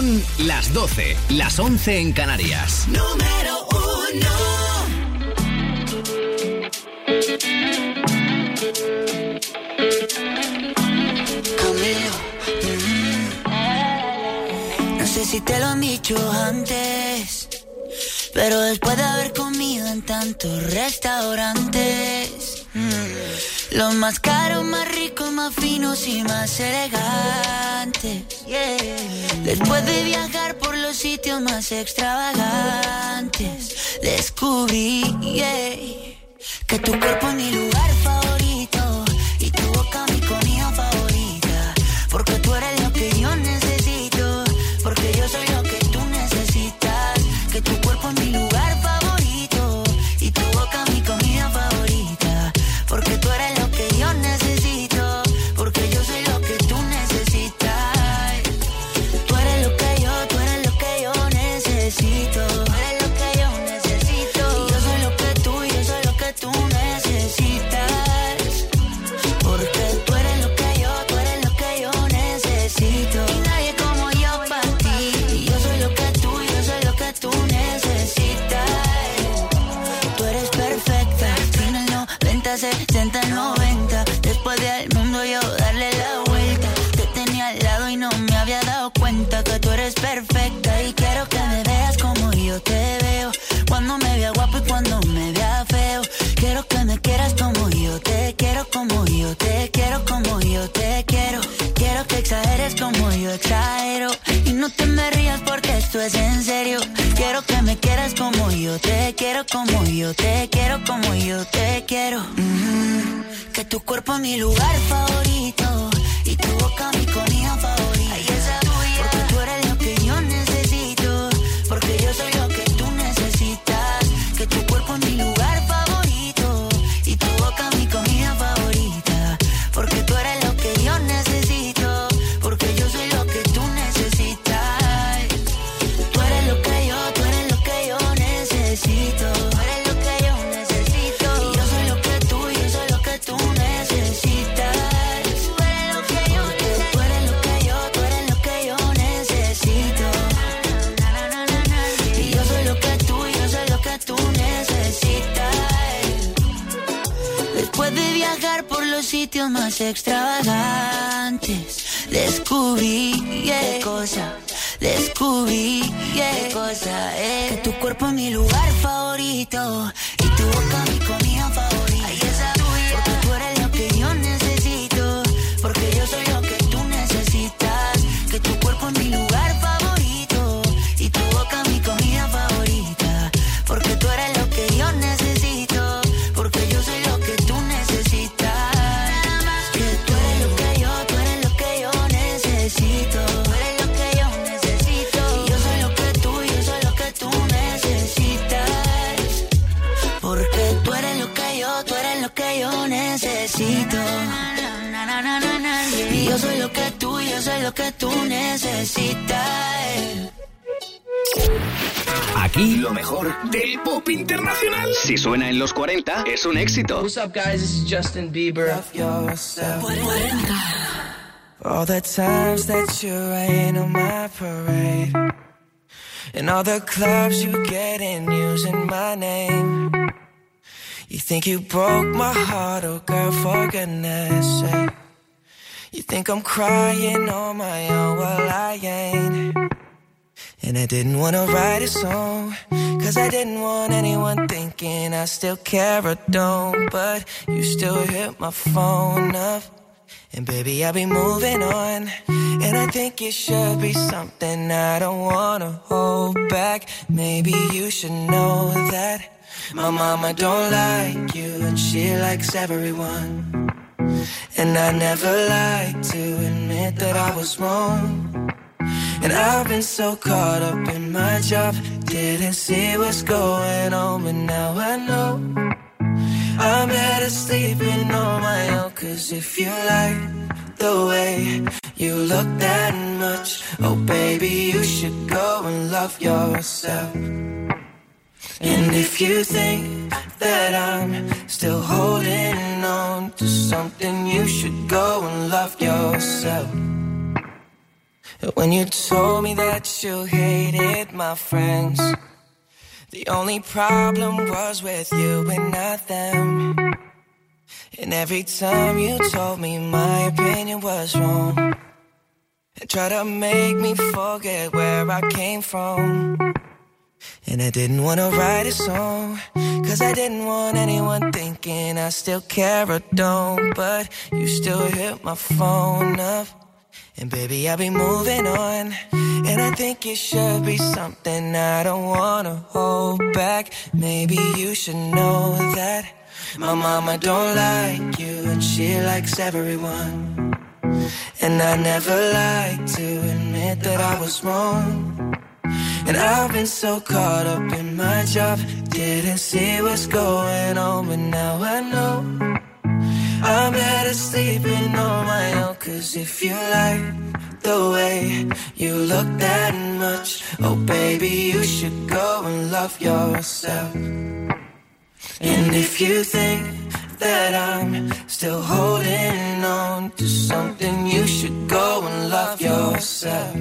Son las 12, las 11 en Canarias. Número 1. Camilo. No sé si te lo han dicho antes, pero después de haber comido en tantos restaurantes, los más caros, más ricos, más finos y más elegantes, después de viajar por los sitios más extravagantes, descubrí que tu cuerpo es mi lugar favorito y tu boca mi comida favorita, porque tú eres lo que yo necesito, porque yo soy lo que tú necesitas, que tu cuerpo es mi lugar favorito y tu boca mi comida favorita, porque tú eres lo que yo necesito, porque yo soy lo que tú necesitas. Tú eres lo que yo necesito, tú eres lo que yo necesito, y yo soy lo que tú necesitas, porque tú eres lo que yo necesito, y nadie como yo para ti, y yo soy lo que tú necesitas. Tú eres perfecta, en el 90, 70, 90, después del mundo yo darle la vuelta, te tenía al lado y no me había dado cuenta que tú eres perfecta, y quiero que me veas como yo te veo, cuando me vea guapo y cuando me vea feo, quiero que me quieras como yo te quiero, como yo te quiero, como yo te quiero, quiero que exageres como yo exagero, y no te me rías porque esto es en serio, quiero que me quieras como yo te quiero, como yo te quiero, como yo te quiero, que tu cuerpo es mi lugar favorito y tu boca mi comida favorita, ay, esa tuya, porque tú eres lo que yo necesito, porque yo soy lo que tú necesitas, que tu cuerpo es mi lugar favorito y tu boca mi comida favorita, porque tú eres lo que yo necesito, porque yo soy lo que tú necesitas. Tú eres lo que yo necesito, tú eres lo que yo necesito, y yo soy lo que tú necesitas. Tú eres lo que yo necesito, tú eres lo que yo necesito, y yo soy lo que tú necesitas. Después de viajar por los sitios más extravagantes, descubrí qué cosa, que tu cuerpo es mi lugar favorito y tu boca mi comida favorita, ay, esa tuya, porque tú eres lo que yo necesito, porque yo soy lo que tú necesitas, que tu cuerpo es mi lugar favorito y tu boca mi comida favorita, porque tú eres lo que yo necesito, porque yo soy lo que tú necesitas, que tú eres lo que yo necesito, tú eres lo que yo necesito, y yo soy lo que tú necesitas, porque tú eres lo que yo necesito, y yo soy lo que tú necesitas. Aquí lo mejor del pop internacional. Si suena en los 40, es un éxito. What's up, guys? This is Justin Bieber. All the times that you rain on my parade, and all the clubs you get in using my name. You think you broke my heart, oh girl, for goodness sake. You think I'm crying on my own, well I ain't. And I didn't wanna write a song, cause I didn't want anyone thinking I still care or don't. But you still hit my phone up, and baby I'll be moving on. And I think it should be something I don't wanna hold back. Maybe you should know that my mama don't like you, and she likes everyone. And I never like to admit that I was wrong. And I've been so caught up in my job, didn't see what's going on, but now I know I'm better sleeping on my own. Cause if you like the way you look that much, oh baby, you should go and love yourself. And if you think that I'm still holding on to something, you should go and love yourself. When you told me that you hated my friends, the only problem was with you and not them. And every time you told me my opinion was wrong, and tried to make me forget where I came from. And I didn't want to write a song, cause I didn't want anyone thinking I still care or don't. But you still hit my phone up, and baby, I'll be moving on. And I think it should be something I don't wanna hold back. Maybe you should know that my mama don't like you, and she likes everyone. And I never like to admit that I was wrong. And I've been so caught up in my job, didn't see what's going on. But now I know I'm better sleeping on my own. Cause if you like the way you look that much, oh baby, you should go and love yourself. And if you think that I'm still holding on to something, you should go and love yourself.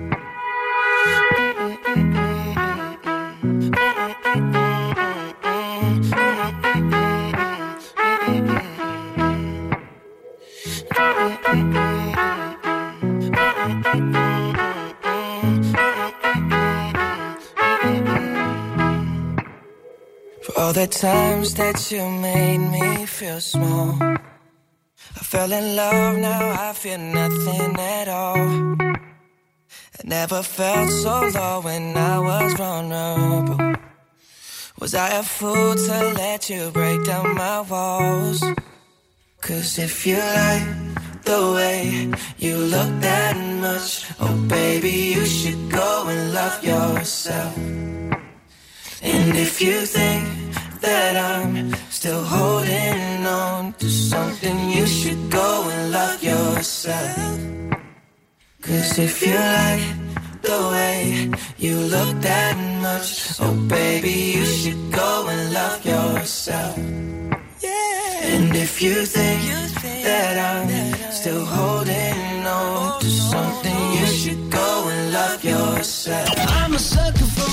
For all the times that you made me feel small, I fell in love, now I feel nothing at all. I never felt so low when I was vulnerable. Was I a fool to let you break down my walls? Cause if you like the way you look that much, oh baby, you should go and love yourself. And if you think that I'm still holding on to something, you should go and love yourself. Cause if you like the way you look that much, oh baby, you should go and love yourself. And if you think that I'm still holding on to something, you should go and love yourself. I'm a sucker for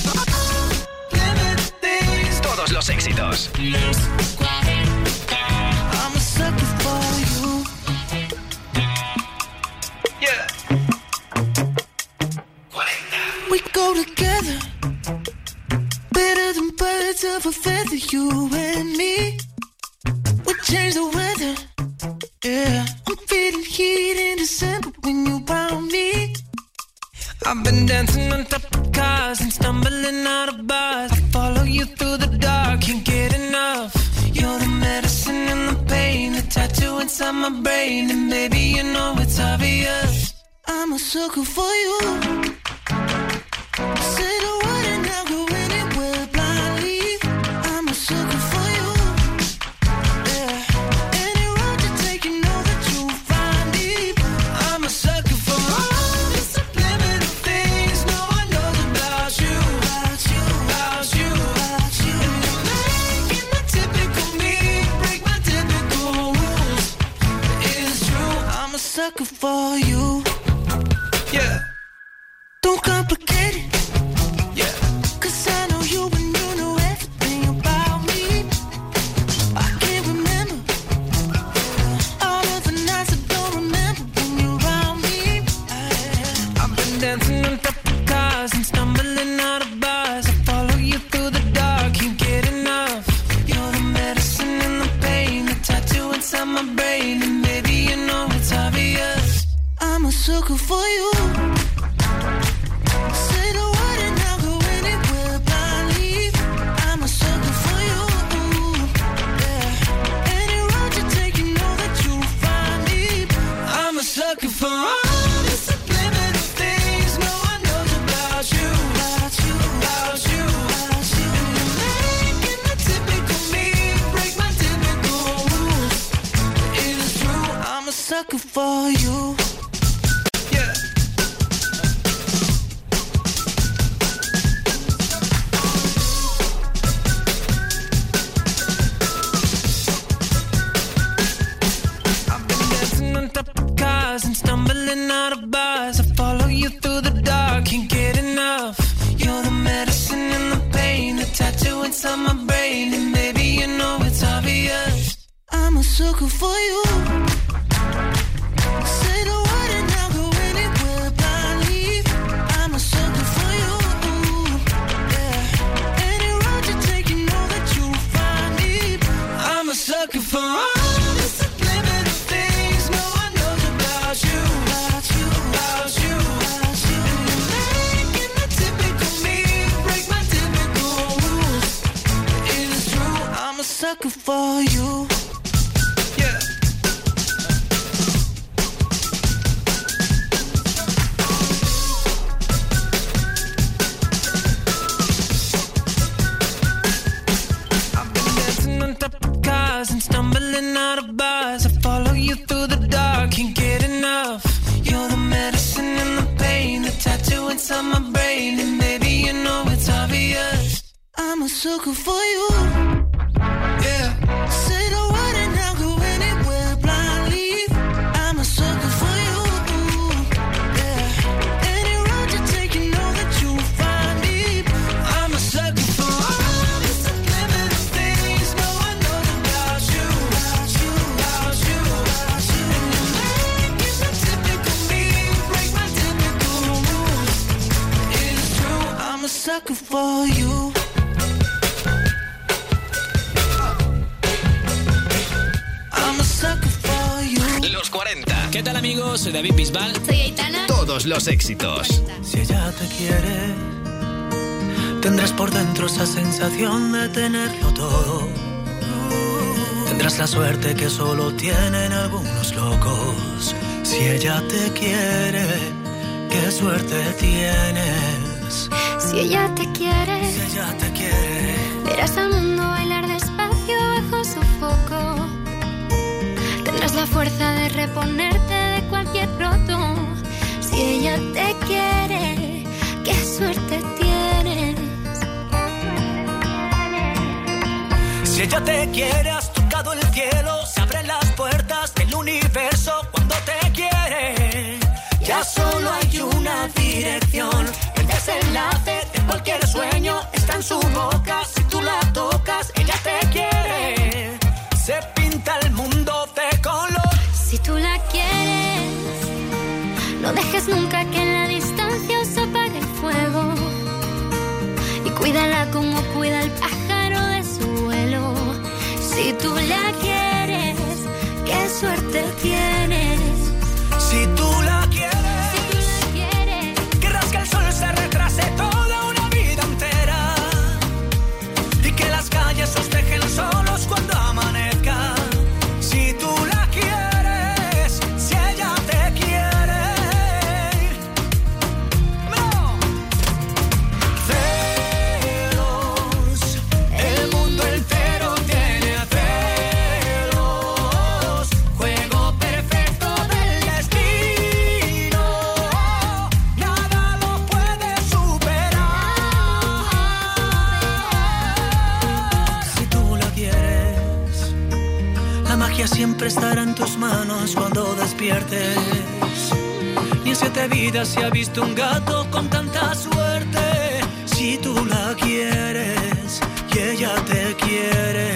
todos los éxitos. I'm a sucker for you. Yeah. 40. We go together, better than birds of a feather, you and me. We change the weather, yeah. I'm feeling heat in December when you found me. I've been dancing on top of cars and stumbling out of bars. I follow you through the dark, can't get enough. You're the medicine and the pain, the tattoo inside my brain. And baby, you know it's obvious, I'm a sucker for you. Say the word and I'll go anywhere blindly. I'm a sucker for you. Yeah. Any road you take, you know that you'll find me. I'm a sucker for all the subliminal things no one knows about you. About you, about you, about you. And you're making the typical me break my typical rules. It's true, I'm a sucker for you. Yeah. Don't complicate it. Yeah. Cause I know you and you know everything about me. I can't remember all of the nights I don't remember when you're around me. I've been dancing on top of cars and stumbling out of bars. I follow you through the dark, can't get enough. You're the medicine and the pain, the tattoo inside my brain. And baby, you know it's obvious, I'm a sucker for you. Say the word and I'll go anywhere blindly. I'm a sucker for you. Yeah. Any road you take, you know that you'll find me. I'm a sucker for all the subliminal things no one knows about you. About you, about you, about you. And you're making the typical me break my typical rules. It is true, I'm a sucker for you. Yeah. I've been dancing on top of cars and stumbling out of bars. I follow you through inside my brain, and maybe you know it's obvious. I'm a sucker for you. Say the word and I'll go anywhere blindly. I'm a sucker for you. Yeah. Any road you take, you know that you'll find me. I'm a sucker for all the subliminal things no one knows about you. About you, about you, about you. And you're making the typical me break my typical rules. It is true, I'm a sucker for you. And stumbling out of bars, I follow you through the dark, can't get enough. You're the medicine and the pain, the tattoo inside my brain, and maybe you know it's obvious. I'm a sucker for you. Yeah. Say the word and I'll go anywhere blindly. I'm a sucker for you. Yeah. Any road you take, you know that you'll find me. I'm a sucker for all the subliminal things no one knows about you. About you, about you, about you. And you're making the typical me break my typical rules. It is true, I'm a sucker for you. Los 40. ¿Qué tal, amigos? Soy David Bisbal. Soy Aitana. Todos los éxitos. Si ella te quiere, tendrás por dentro esa sensación de tenerlo todo. Tendrás la suerte que solo tienen algunos locos. Si ella te quiere, qué suerte tienes. Si ella te quiere, si ella te quiere, verás al mundo bailar despacio bajo su foco. Tendrás la fuerza de reponerte de cualquier roto. Si ella te quiere, qué suerte tienes. Si ella te quiere, has tocado el cielo. Se abren las puertas del universo cuando te quiere. Ya solo hay una dirección. El desenlace de cualquier sueño está en su boca. Si tú la tocas, ella te quiere. Se pinta el mundo de color. Si tú la quieres, no dejes nunca que en la distancia os apague el fuego. Y cuídala como cuida el pájaro de su vuelo. Si tú la quieres, qué suerte tienes. Si tú la quieres, que rasgue el sol se retrase toda una vida entera. Y que las calles os dejen solos cuando amanezca. Si tú la quieres, si ella te quiere. ¡No! Celos, el mundo entero tiene celos. Juego perfecto del destino. Nada lo puede superar. Si tú la quieres, la magia siempre estará en tus manos cuando despiertes. Ni en 7 vidas se ha visto un gato con tanta suerte. Si tú la quieres y ella te quiere.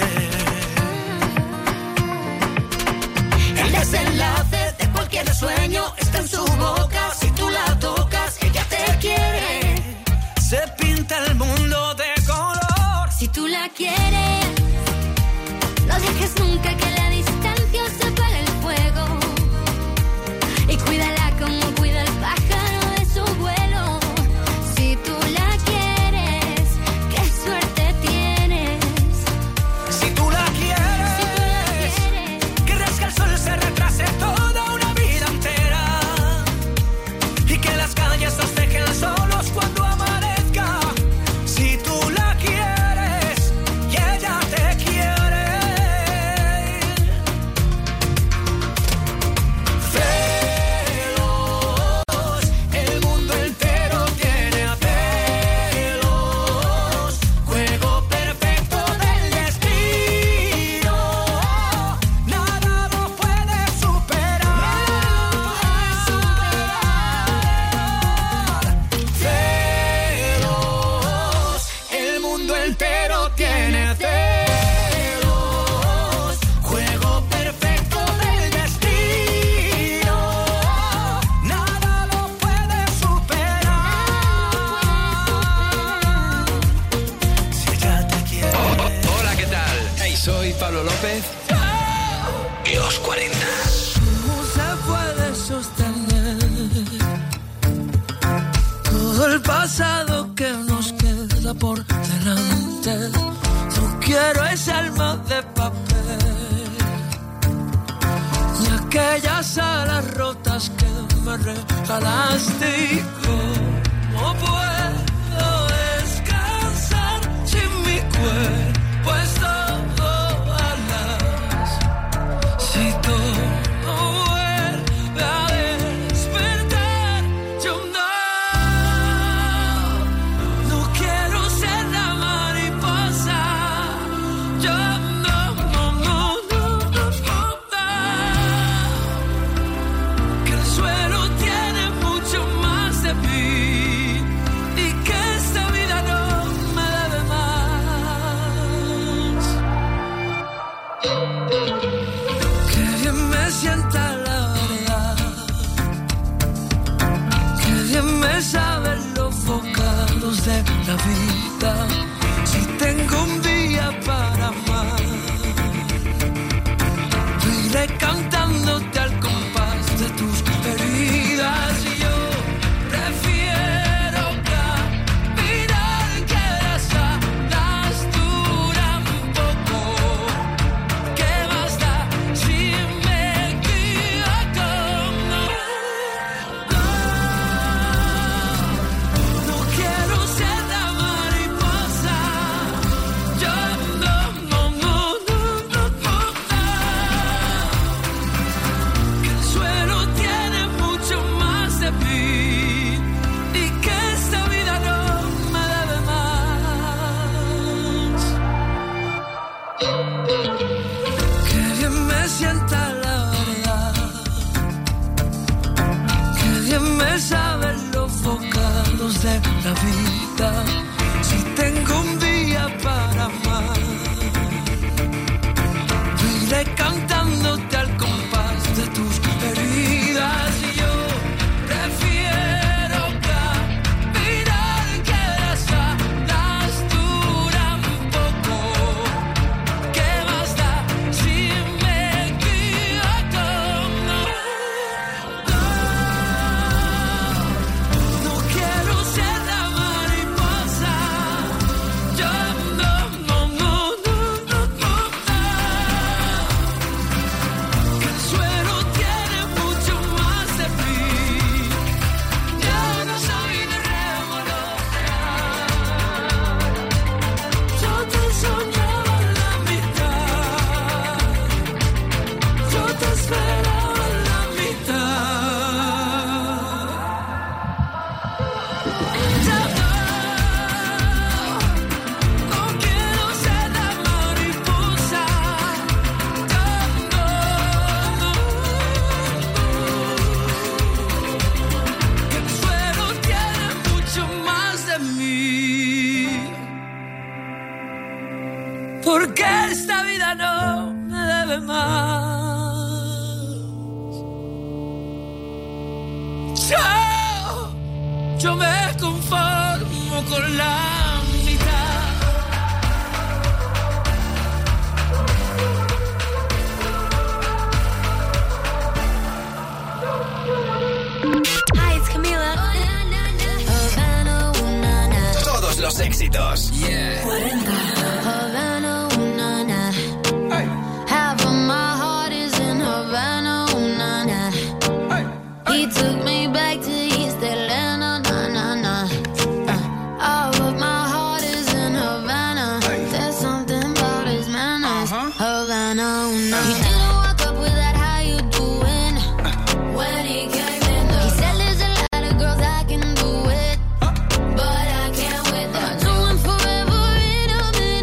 El desenlace de cualquier sueño está en su boca. Si tú la tocas, ella te quiere. Se pinta el mundo de color. Si tú la quieres, no dejes nunca que la distancia se apague el fuego. Y cuídala como cuida el pájaro de su vuelo. Si tú la quieres, qué suerte tienes. Si tú la quieres, que rasgue el sol se retrase toda una vida entera. Y que las calles os dejen solos cuando amanezca. Si tú la quieres y ella te quiere. el pasado que nos queda por delante. No quiero ese alma de papel, ni aquellas alas rotas que me regalaste. Y cómo puedo descansar sin mi cuerpo es todo alas. Si todo vuelve a despertar, yo no quiero ser la mariposa. Yo no. Que el suelo tiene mucho más de mí y que esta vida no me debe más. Que bien me sienta la verdad, que bien me saben los bocados de la vida. Si tengo un día para amar, tú iré cantándote al compás de tus heridas. Y yo prefiero caminar que las alas duran poco. ¿Qué más da si me equivoco? No quiero ser la mariposa. Yo no. Que el suelo tiene mucho más de mí y que esta vida no me debe más. Que bien me sienta la verdad, que bien me saben los bocados de la vida. Si tengo un día para amar, tú iré cantándote al compás de tus heridas. Y yo prefiero caminar que las alas duran poco. ¿Qué más da si me equivoco? No quiero ser la mariposa. Yo no. Que el suelo tiene mucho más de mí. Yo no soy de revolotear. Yo te soñaba en la mitad. Yo te esperaba en la mitad. No quiero ser la mariposa. Que el suelo tiene mucho más de mí. Porque esta vida no me debe más. Yo me conformo con la mitad. Hi, it's Camila. Havana, Todos los éxitos. Havana, half of my heart is in Havana, He took me back to East Atlanta, all of my heart is in Havana. There's something about his manners. Havana, He didn't walk up with that, how you doing? When he came in, he said there's a lot of girls I can do it, but I can't with that. I knew him forever in a minute.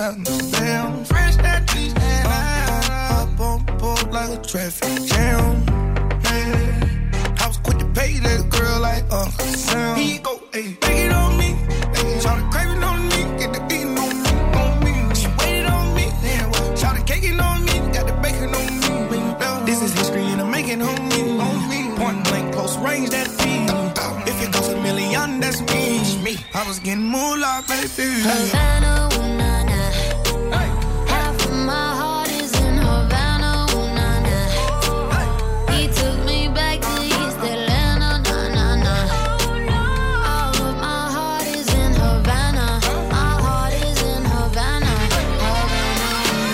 Amsterdam. Fresh that cheese and up on board like a traffic jam. Yeah. I was quick to pay that girl like Uncle Sam. He go, hey, take it on me. Hey, shout the craving on me, get the beating on me, on me. She waited on me, then what? Shout the caking on me, got the bacon on me. This is history and I'm making on me. Point blank, close range, that beat. If it goes $1 million, that's me. I was getting moolah, baby. Havana, ooh, nah, nah. Half of my heart is in Havana, ooh, nah, nah. He took me back to East Atlanta, nah, nah, nah. All of my heart is in Havana. My heart is in Havana. Havana,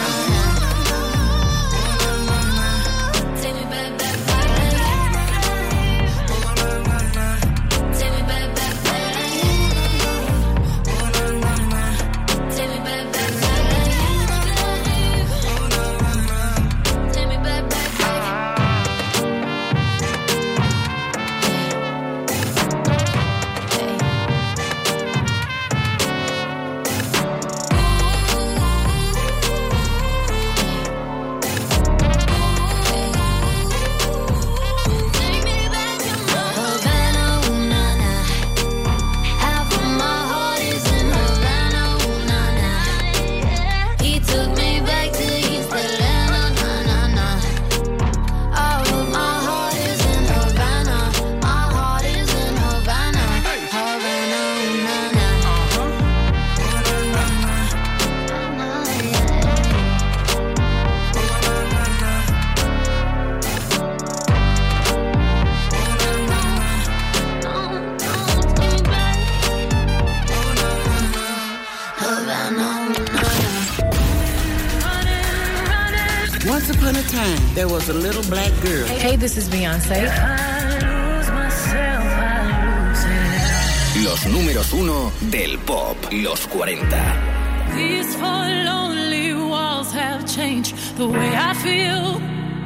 ooh, nah, nah. Take me back, back, back. Take me back, back, back. Once upon a time, there was a little black girl. Hey, this is Beyoncé. Los números 1 del pop, los 40. These four lonely walls have changed the way I feel.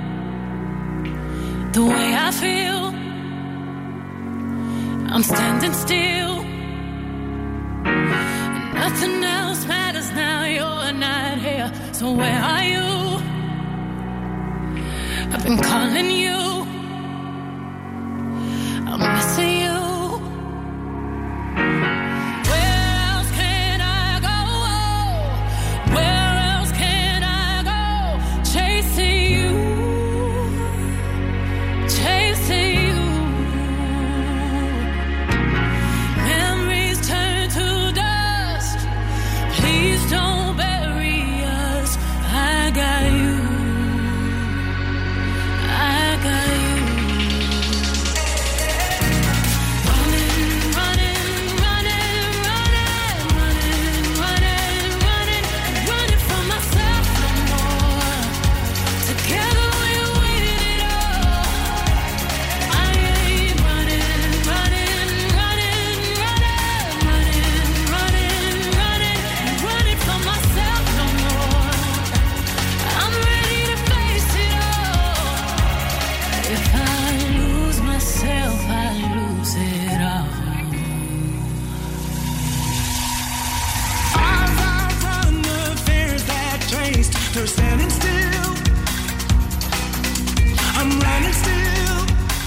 The way I feel. I'm standing still. Nothing else matters now, you're not here. So where are you? I've been calling you. I'm missing you. They're standing still. I'm running still.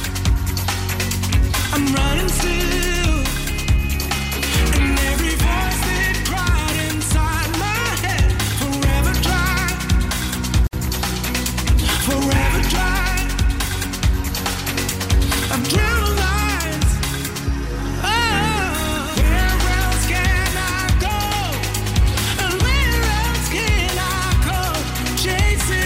I'm running still. And every voice that cried inside my head, forever dry. Forever dry. I've drawn lines. Oh, where else can I go? And where else can I go? Chasing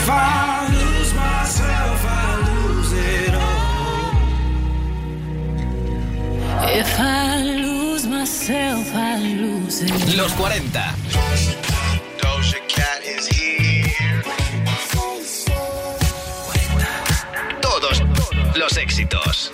If I lose myself, I lose it all. If I lose myself, I lose it. Los 40. Doja Cat is here. Todos los éxitos.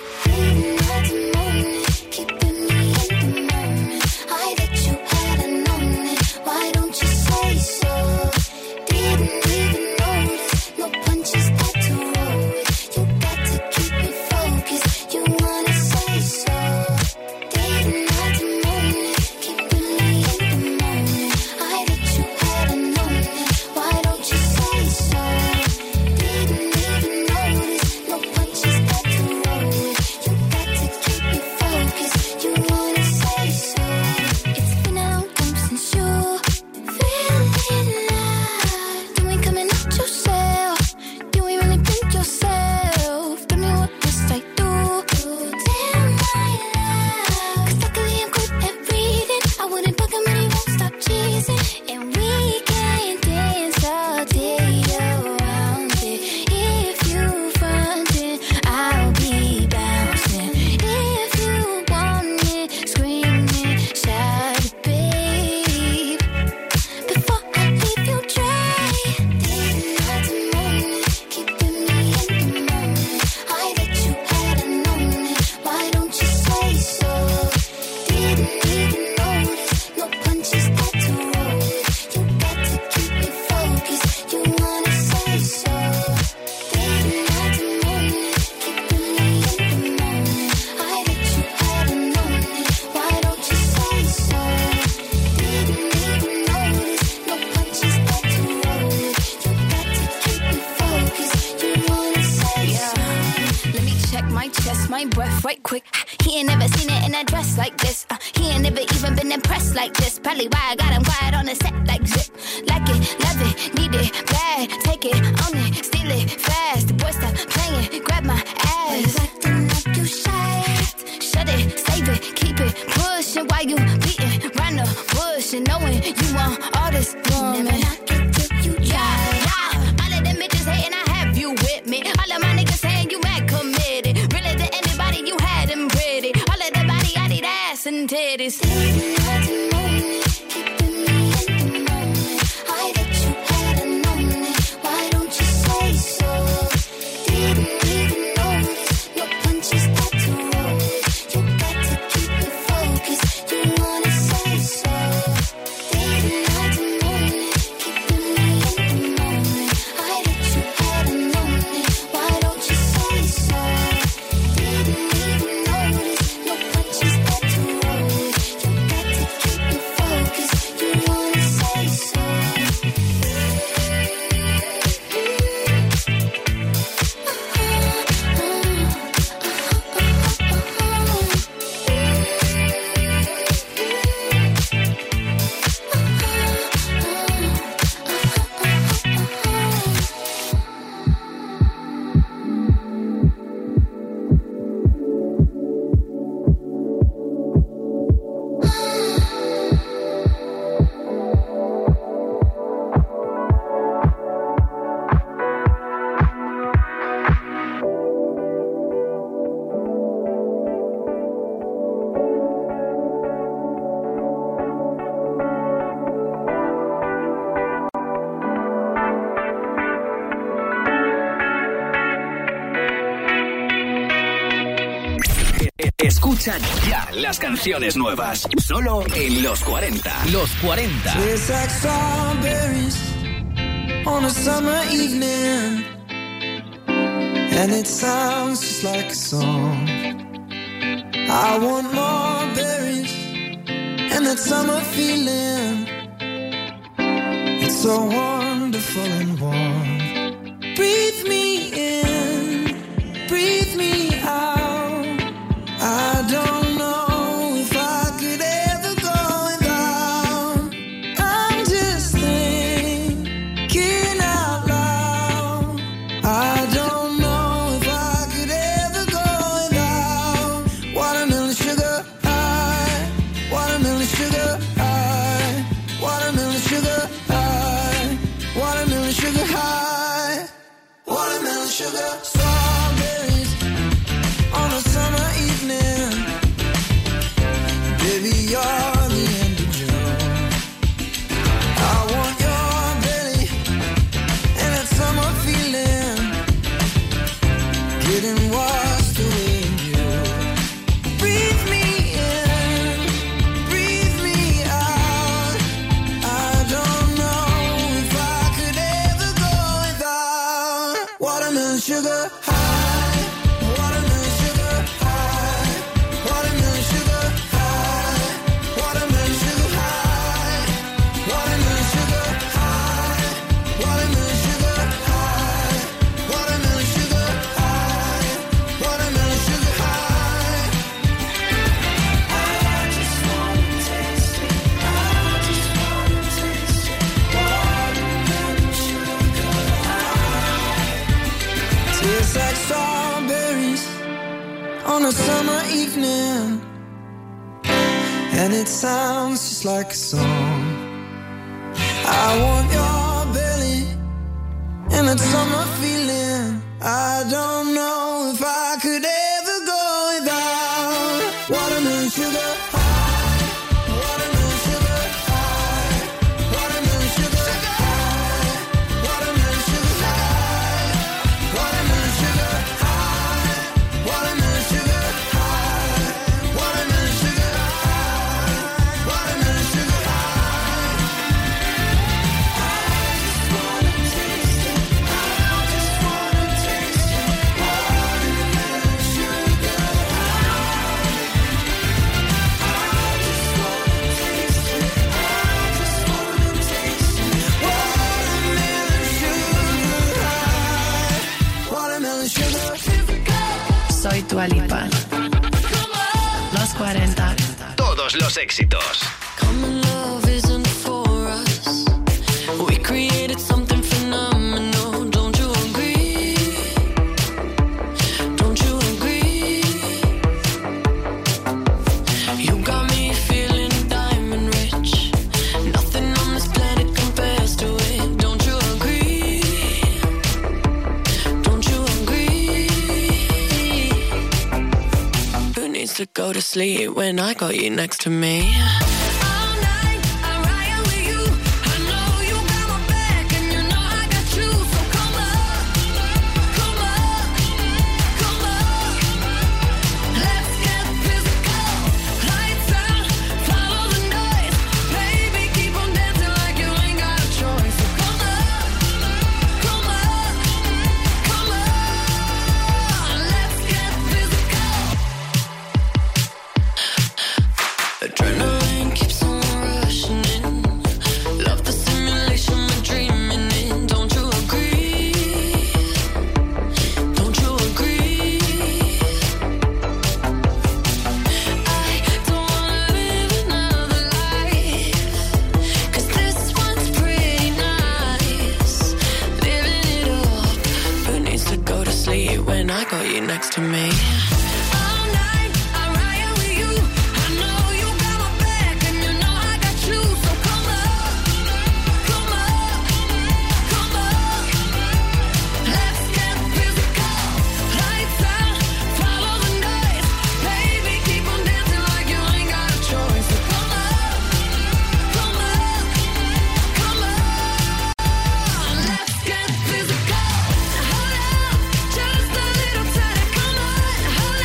Escucha ya las canciones nuevas. Solo en Los 40. Los 40. It's like strawberries on a summer evening, and it sounds just like a song. I want more berries and that summer feeling. It's so wonderful and warm. Breathe me in, breathe me out. I don't know if I could ever go without. I'm just thinking out loud. I don't know if I could ever go without watermelon sugar high, watermelon sugar high, watermelon sugar high, watermelon sugar high. sugar, strawberries on a summer evening. Baby, you're the end of June. I want your belly and that summer feeling, getting washed away in you. Breathe me in, breathe me out. I don't know if I could ever go without watermelon sugar high, watermelon sugar high, watermelon sugar high, watermelon sugar high, watermelon sugar high, watermelon sugar high, watermelon sugar high, watermelon sugar high. I just wanna taste it, I just wanna taste it, watermelon sugar high. Tastes like strawberries on a summer evening, and it sounds just like a song. I want your belly and that summer feeling. I don't know if I could ever go without watermelon sugar high, watermelon sugar high, watermelon sugar high, watermelon sugar high, watermelon sugar high, watermelon sugar high, watermelon sugar high, watermelon sugar high. I just wanna taste it, I just wanna taste it, watermelon sugar high. I just wanna taste it, I just wanna taste it, watermelon sugar high, watermelon sugar. Soy Dua Lipa. Los 40. Todos los éxitos. Common love isn't for us. We created something phenomenal. Don't you agree? Don't you agree? You got me feeling diamond rich. Nothing on this planet compares to it. Don't you agree? Don't you agree? Who needs to go to sleep when I got you next to me? All night, I ride with you. I know you got my back, and you know I got you. So come up, come up, come up. Let's get physical. Lights out, follow the noise. Baby, keep on dancing like you ain't got a choice. So come up, come up, come up. Let's get physical. Adrenaline keeps on rushing in. Love the simulation we're dreaming in. Don't you agree? Don't you agree? I don't wanna live another life, 'cause this one's pretty nice. Living it up. Who needs to go to sleep when I got you next to me? All night, I ride with you. I know you got my back, and you know I got you. So come up, come up, come up. Let's get physical. Lights out, follow the noise. Baby, keep on dancing like you ain't got a choice. So come up, come up, come up. Let's get physical. Hold up, just a little tighter. Come on, hold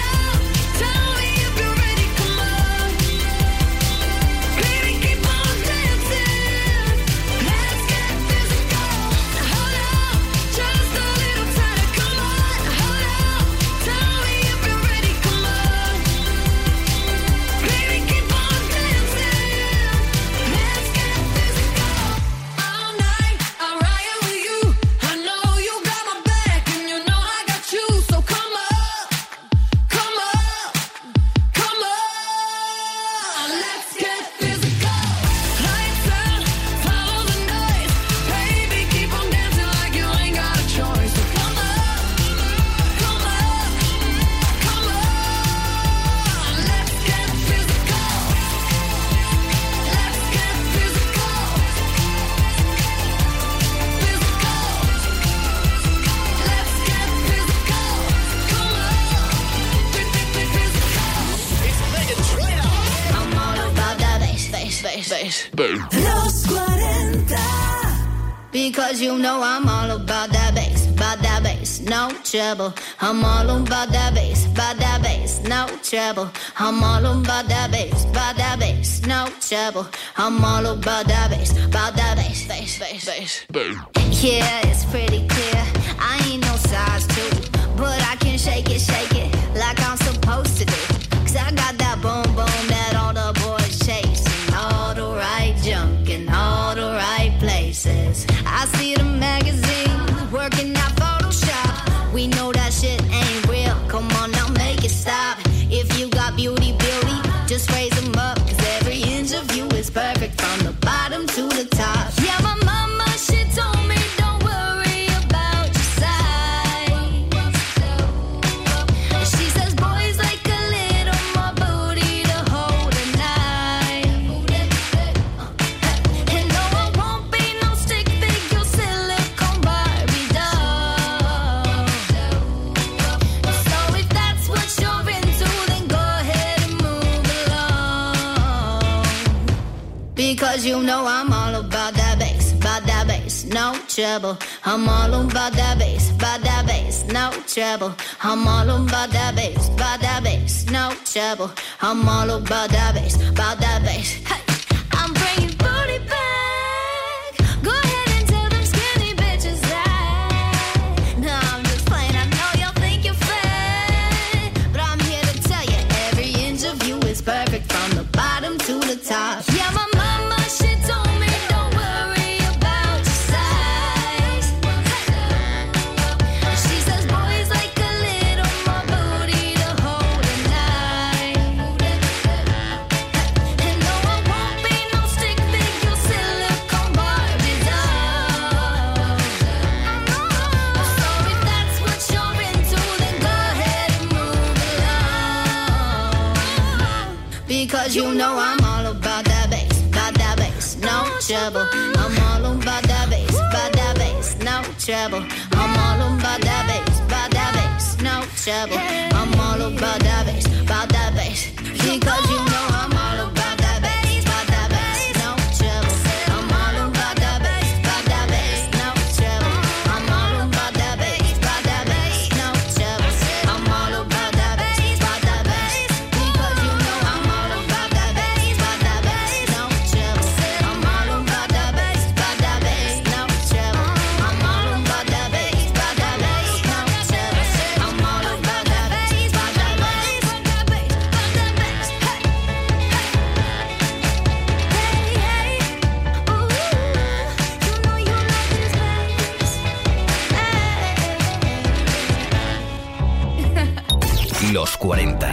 Los 40. Because you know I'm all about that bass, no trouble. I'm all about that bass, no trouble. I'm all about that bass, no trouble. I'm all about that bass, bass. Yeah, it's pretty clear. I ain't no size 2, but I can shake it like I'm supposed to do. 'Cause I got that boom boom that all the boys chase, and all the right junk in all the right places. I see the magazine working out Photoshop. We know that shit ain't real. Come on now, make it stop. If you got beauty, just raise them up. 'Cause every inch of you is perfect from the bottom to the top. Yeah, my mama, she told me don't worry about your size. She says boys like a little more booty to hold at night. And no, I won't be no stick figure silicone Barbie doll. So if that's what you're into, then go ahead and move along. Because you know I'm all about that bass, no trouble. I'm all about that bass, no trouble. I'm all about that bass, no trouble. I'm all about that bass, Hey, I'm bringing booty back. Go ahead and tell them skinny bitches that. No, I'm just playing. I know y'all think you're fat, but I'm here to tell you every inch of you is perfect from the bottom to the top. Yeah, my mama, she told me don't worry about your size. She says boys like a little more booty to hold at night. And no, I won't be no stick figure silicone Barbie doll. So if that's what you're into, then go ahead and move along. Because you know I'm all about that bass, no trouble. I'm all about that bass, no trouble. I'm all about that bass, no trouble. I'm all about that bass, because you know I'm all about that bass, no trouble. I'm all about that bass, no trouble. I'm all about that bass, no trouble. I'm all about that bass, because you know I'm all about that bass, no trouble. I'm all about that bass, no trouble. I'm all about that bass, no trouble. I'm all about that bass, Los 40.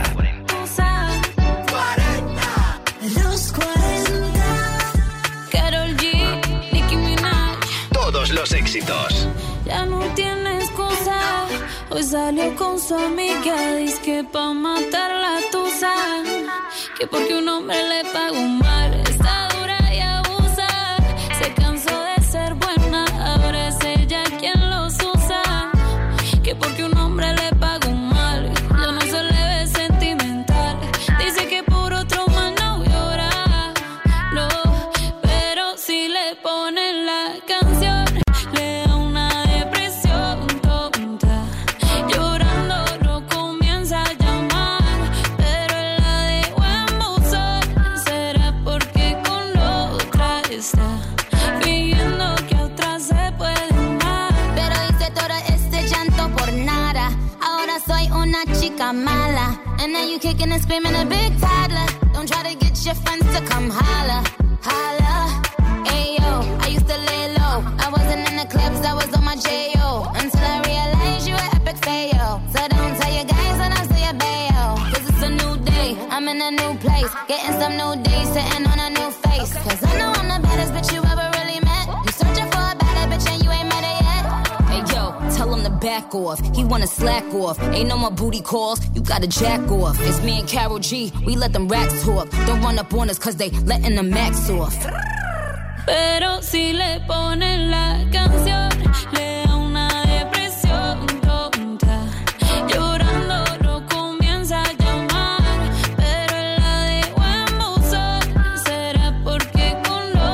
Los 40. Karol G, Nicki Minaj. Todos los éxitos. Ya no tiene excusa. Hoy salió con su amiga. Dice que pa' matar la tusa. Que porque un hombre le pagó mal. Está dura y abusa. Se cansó de ser buena. Ahora es ella quien los usa. Que porque un hombre le pagó mal. Ya no se le ve sentimental. Dice que por otro más no llora. No, pero si le ponen la canción, le da una depresión tonta. Llorando no comienza a llamar, pero él la dejó en buzón. Será porque con otra está fingiendo que a otra se puede amar. Pero hice todo este llanto por nada. Ahora soy una chica mala. And now you kicking and screaming a big toddler. Don't try to get your friends to come holla, holla. Ayo, I used to lay low. I wasn't in the clubs, I was on my J.O. Until I realized you were epic fail. So don't tell your guys when I say a bail. 'Cause it's a new day, I'm in a new place. Getting some new days, sitting on a new face. 'Cause I know I'm the baddest bitch you ever really met. You searching for a better bitch and you ain't met her yet. Hey yo, tell him to back off. He wanna slack off. Ain't no more booty calls. You gotta jack off. It's me and Karol G. We let them racks talk. Don't run up on us 'cause they letting the max off. Pero si le ponen la canción, le da una depresión tonta. Llorando no comienza a llamar, pero él la dejó en buzón. Será porque con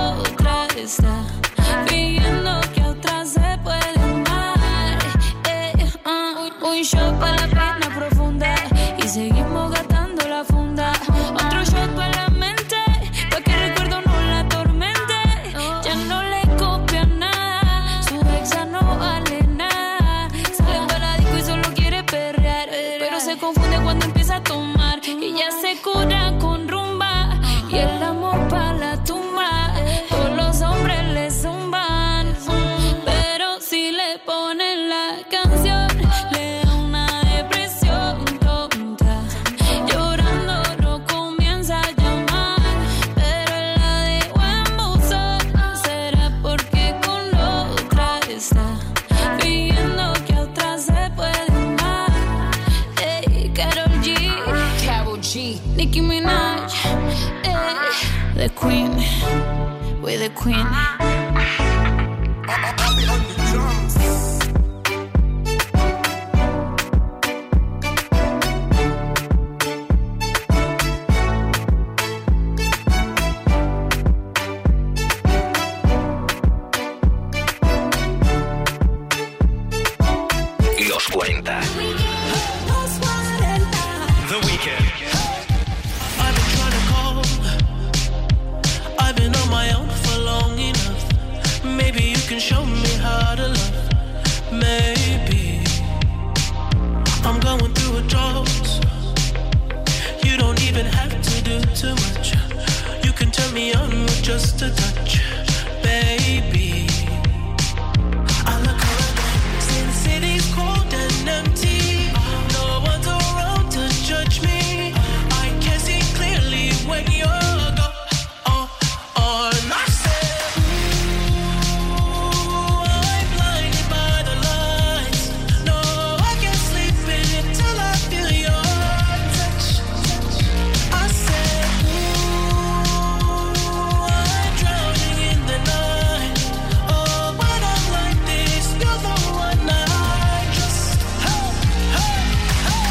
queen, we're the queen. Los 40. The Weeknd. I've been trying to call. I've been on my own for long enough. Maybe you can show me how to love. Maybe I'm going through a drought. You don't even have to do too much. You can turn me on with just a touch, baby. I look around, since city's cold and empty. No one's around to judge me. I can see clearly when you're gone. And I said, ooh, I'm blinded by the lights. No, I can't sleep until I feel your touch. I said, ooh, I'm drowning in the night. Oh, when I'm like this, you're the one I trust. Hey, hey, hey.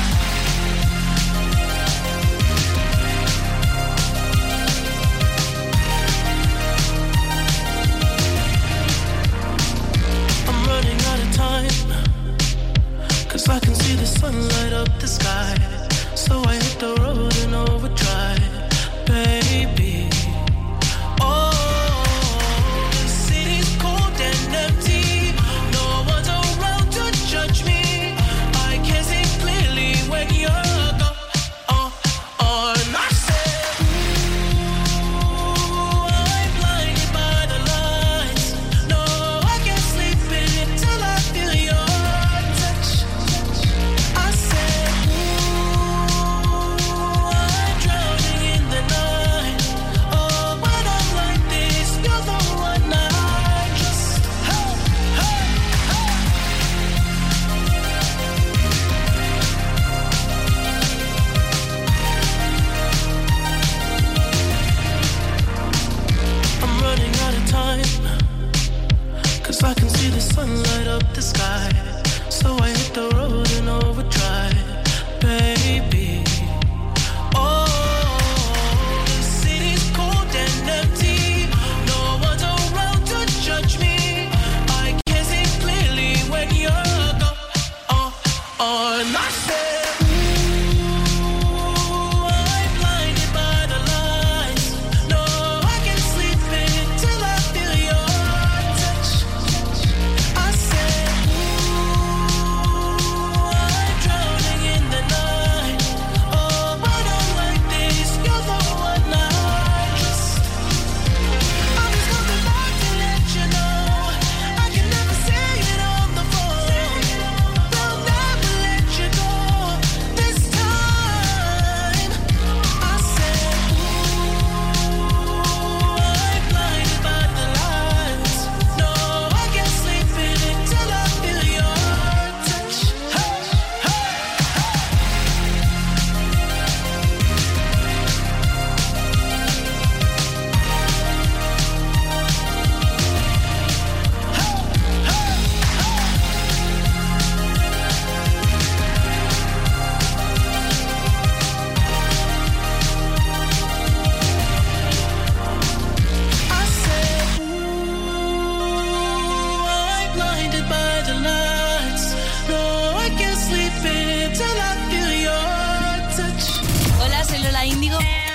I'm running out of time, 'cause I can see the sun light up the sky. So I hit the road in overdrive, baby. Oh, the city's cold and empty. No one's around to judge me. I can see clearly when you're gone. And I said, ooh, I'm blinded by the lights. No, I can't sleep until I feel your touch. I said, ooh, I'm drowning in the night. Oh, when I'm like this, you're the one I trust. Hey, hey, hey. I'm running out of time, 'cause I can see the sun light up the sky. So I hit the road in overdrive, baby. Oh, the city's cold and empty. No one's around to judge me. I can see clearly when you're gone. And I said, ooh, I'm blinded by the lights. No, I can't sleep until I feel your touch. I said, ooh, I'm drowning in the night. Oh, when I'm like this, you're the one I trust. I'm just coming back to let you know I can never say it on the phone. They'll never let you go this time. I said, ooh, I'm blinded by the lights. No, I can't sleep until I feel your touch. Hey, hey, I said, ooh, I'm blinded by the lights. No, I can't sleep until I feel your touch. Hola, soy Lola Índigo.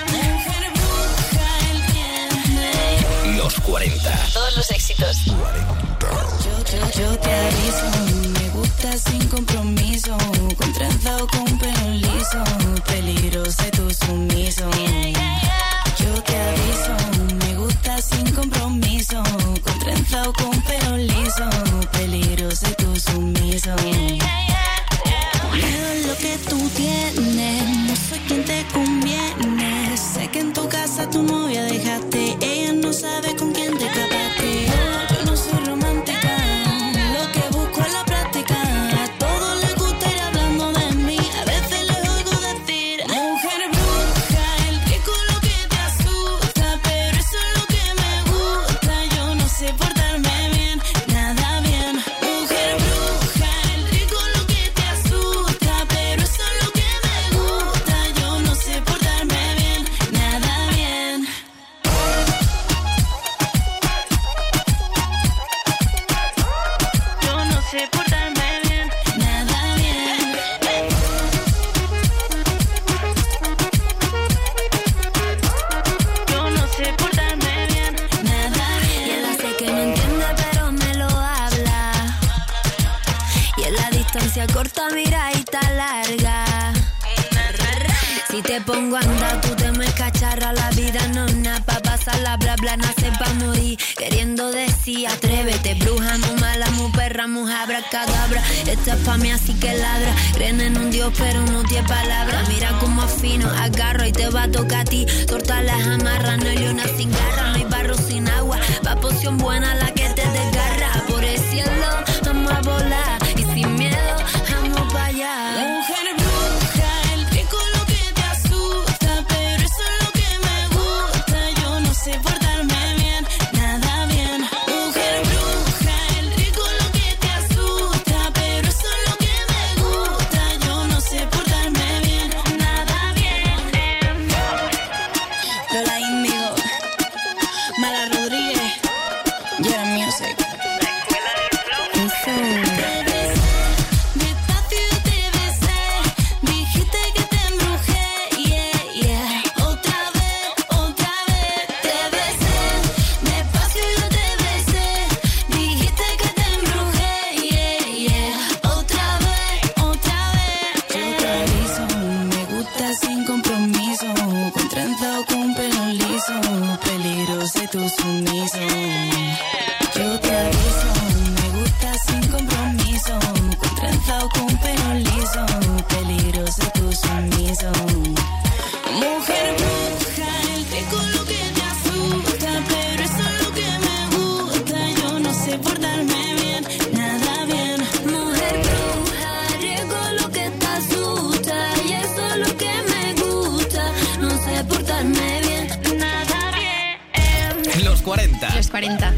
Los 40. Todos los éxitos. Yo te aviso, me gusta sin compromiso, con trenza o con pelo liso, peligroso y tú sumiso. Yo te aviso, me gusta sin compromiso, con trenza o con pelo liso, peligroso y tú sumiso. Miedo es lo que tú tienes, no soy quien te conviene. Sé que en tu casa tu novia dejaste, ella no sabe con quién te escapaste. Yo no soy romántica, lo que busco es la práctica. A todos les gusta ir hablando de mí, a veces les oigo decir, mujer bruja, el rico lo que te asusta, pero eso distancia corta, miradita larga. Si te pongo a andar, tú te me cacharras. La vida no es nada pa' pasarla, bla bla, nace pa' morir. Queriendo decir, atrévete, bruja, muy mala, muy perra, muy abracadabra. Esta es pa' mí, así que ladra. Creen en un Dios, pero no tiene palabras. Mira como afino, agarro y te va a tocar a ti. Torta las amarras, no hay leona sin garra. No hay barro sin agua, va poción buena la que te desgarra. Por el cielo, vamos a volar. Y sin miedo, vamos pa' allá. La mujer bruja, el rico lo que te asusta, pero eso es lo que me gusta. Yo no sé portarme bien, nada bien. Mujer bruja, el rico lo que te asusta, pero eso es lo que me gusta. Yo no sé portarme bien, nada bien. Lola Índigo, Mala Rodríguez, Yeah Music. Tu sumiso. Yo te aviso, me gusta sin compromiso, con trenza o con pelo liso, peligroso tu sumiso. Mujer bruja, el rico lo que te asusta, pero eso es lo que me gusta. Yo no sé portarme bien, nada bien. Mujer bruja, riego lo que te asusta, y eso es lo que me gusta. No sé portarme bien, nada bien. Los 40. Los 40.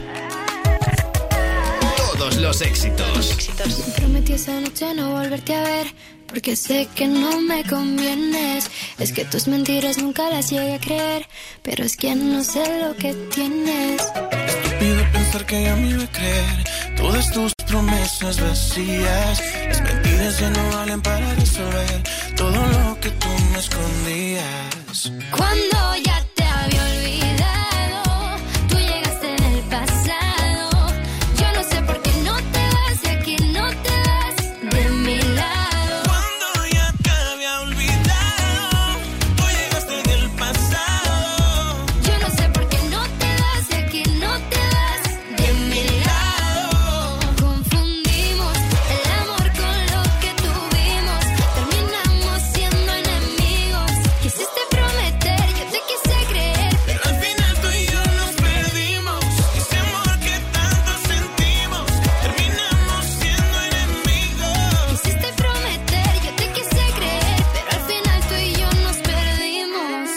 Todos los éxitos. Me prometí esa noche no volverte a ver, porque sé que no me convienes. Es que tus mentiras nunca las llegué a creer, pero es que no sé lo que tienes. Estúpido pensar que ya me iba a creer todas tus promesas vacías. Las mentiras ya no valen para resolver todo lo que tú me escondías. Cuando ya te había olvidado, tú llegaste en el pasado. Yo no sé por qué no te vas de aquí, no te vas de mi lado. Cuando ya te había olvidado, tú llegaste en el pasado. Yo no sé por qué no te vas de aquí, no te vas de mi lado. Confundimos el amor con lo que tuvimos, terminamos siendo enemigos. Quisiste prometer, yo te quise creer, pero al final tú y yo nos perdimos. Ese amor que tanto sentimos, terminamos siendo enemigos. quisiste prometer, yo te quise creer, pero al final tú y yo nos perdimos.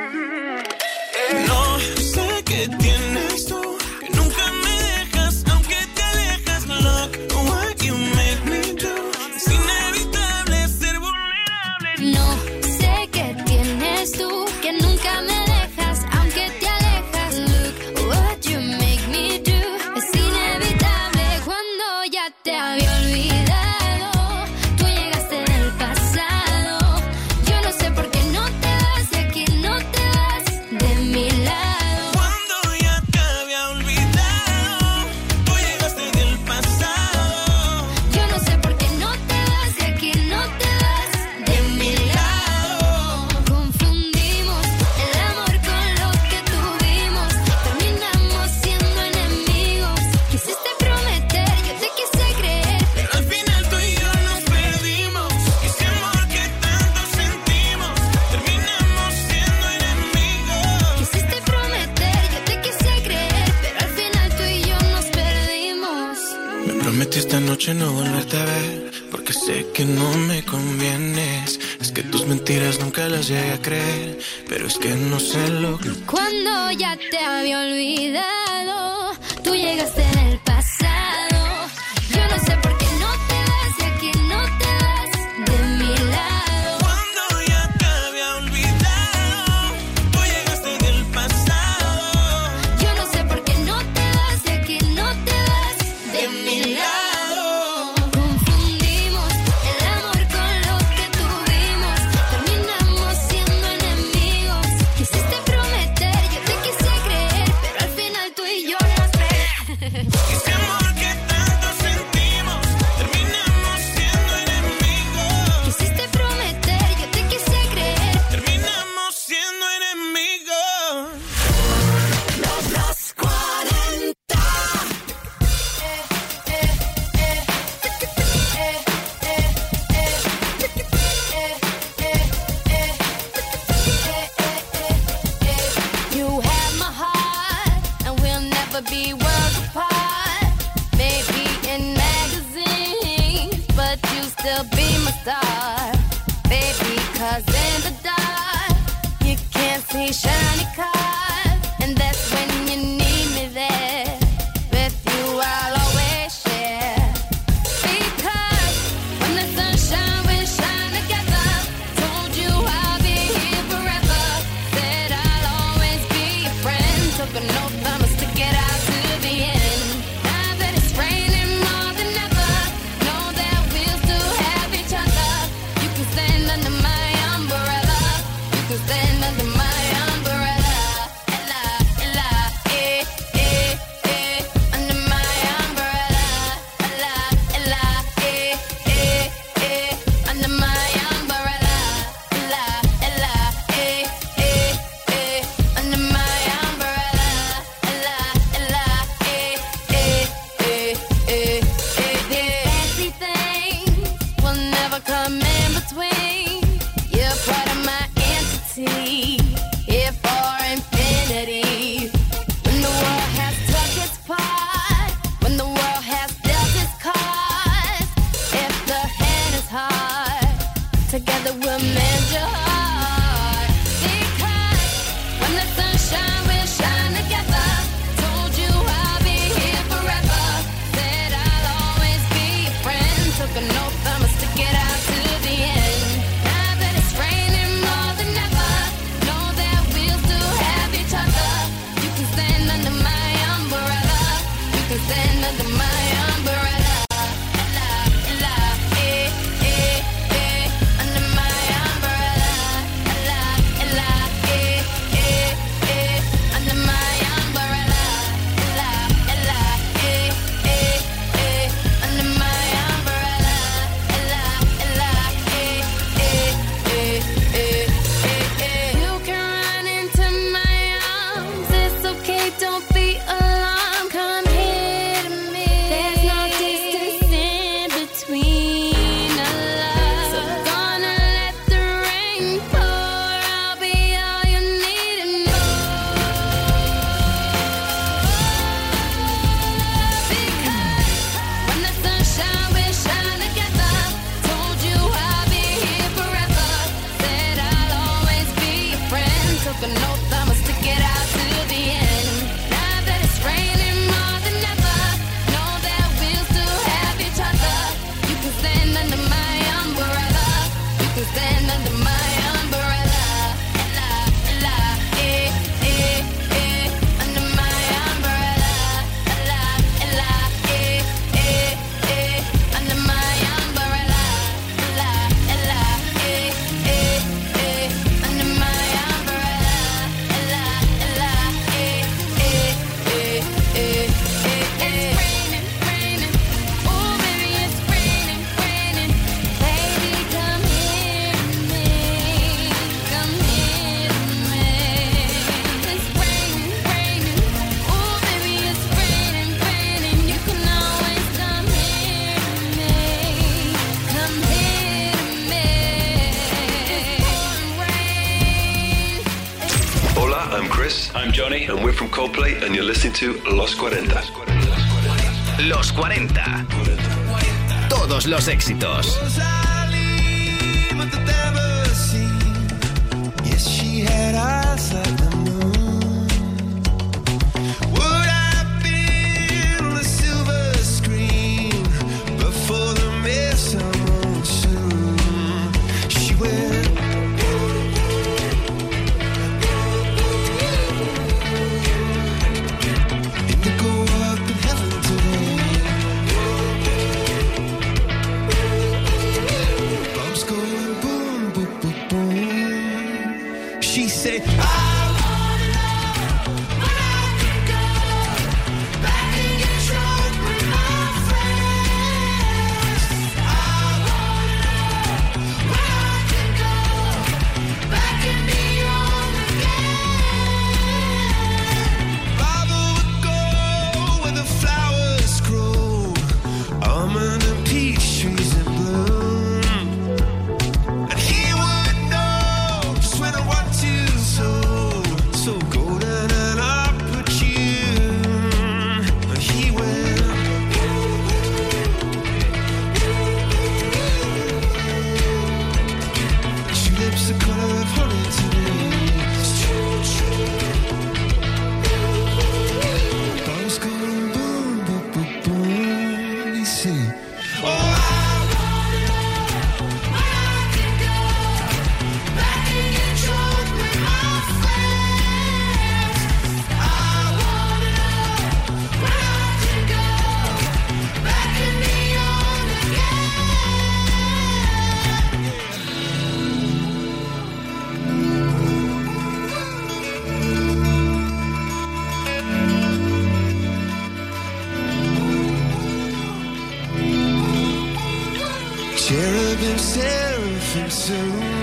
No sé qué tienes tú, que nunca me dejas, aunque te alejas. Look what you make me do. Es inevitable ser vulnerable. No sé qué tienes tú, que nunca me dejas, aunque te alejas. Look what you make me do. Es inevitable cuando ya te había olvidado, tú llegaste en el pasado. Yo no sé por qué no te vas de aquí, no te vas de mi lado. Cuando ya te había olvidado, tú llegaste en el pasado. Yo no sé por qué no te vas de aquí, no te vas de mi lado. Confundimos el amor con lo que tuvimos, terminamos siendo enemigos. Quisiste prometer, yo te quise creer, Pero al final tú y yo nos perdimos. Ese amor que tanto sentimos, terminamos siendo enemigos. quisiste prometer, yo te quise creer, pero al final tú y yo nos perdimos. Me prometí esta noche no volverte a ver, porque sé que no me convienes. Es que tus mentiras nunca las llegué a creer, pero es que no sé lo que... Cuando ya te había olvidado, tú llegaste en el pasado. Yo no sé por qué no te vas de aquí, no te vas de mi lado. Cuando ya te había olvidado, tú llegaste en el pasado. Yo no sé por qué no te vas de aquí, no te vas de mi lado. Confundimos el amor con lo que tuvimos, terminamos siendo enemigos. Quisiste prometer, yo te quise creer, pero al final tú y yo nos perdimos. still be my star, baby, 'cause in the dark you can't see shiny cars, and that's when you need me there. With you I'll always share, because when the sunshine will shine together, told you I'll be here forever, said I'll always be your friend, took an oath I'ma stick it out to the end. Now that it's raining more than ever, know that we'll still have each other. You can stand under my umbrella, you can stand under my umbrella. Ella, Ella, eh, eh, eh, under my umbrella. Ella, Ella, eh, eh, eh, under my umbrella. Ella, Ella, eh, eh, eh, under my umbrella. Ella, Ella, eh, eh, eh, eh, eh. Fancy things will never come in between. You're part of my entity, here for infinity. When the world has took its part, when the world has dealt its cards, if the hand is hard, together we'll mend your heart. Because when the sunshine will shine together, told you I'll be here forever, said I'll always be your friend, took an oath I'ma stick it out to the end. Now that it's raining more than ever, know that we'll still have each other. You can stand under my umbrella, you can stand under my umbrella. Ella, Ella, eh, eh, eh, under my umbrella. Ella, Ella, eh, eh, eh, under my umbrella. Ella, Ella, eh, eh, eh, under my umbrella. Ella, Ella, eh, eh, eh, eh, eh. You can run into my arms, it's okay, don't be alarmed. Come here to me, there's no distance in between our love. So gonna let the rain pour, I'll be all you need and more. Because when the sunshine will shine together, told you I'll be here forever, said I'll always be your friend, took an oath I'ma stick it out to the end. Now that it's raining more than ever, know that we'll still have each other. You can stand under my umbrella, you can stand under my umbrella. Ella, Ella, eh, eh, eh, under my umbrella. Ella, Ella, eh, eh, eh, under my umbrella. Ella, Ella, eh, eh, eh, under my umbrella. Ella, Ella, eh, eh, eh, eh, eh, eh. It's raining, raining, oh baby, it's raining, raining. Baby, come here to me, come here to me. It's raining, raining, oh baby, it's raining, raining. You can always come here to me, come here to me. It's pouring rain. Hola, I'm Chris. I'm Johnny. And we're from Coldplay, and you're listening to Los 40. Los 40. Todos los éxitos. Yes, she had eyes like the moon. Would I be on a silver screen before the mist on soon? She went. Indigo up in heaven today. Bombs going boom, boom, boom, boom. She said, I we sing. Cherubim, seraphim, soon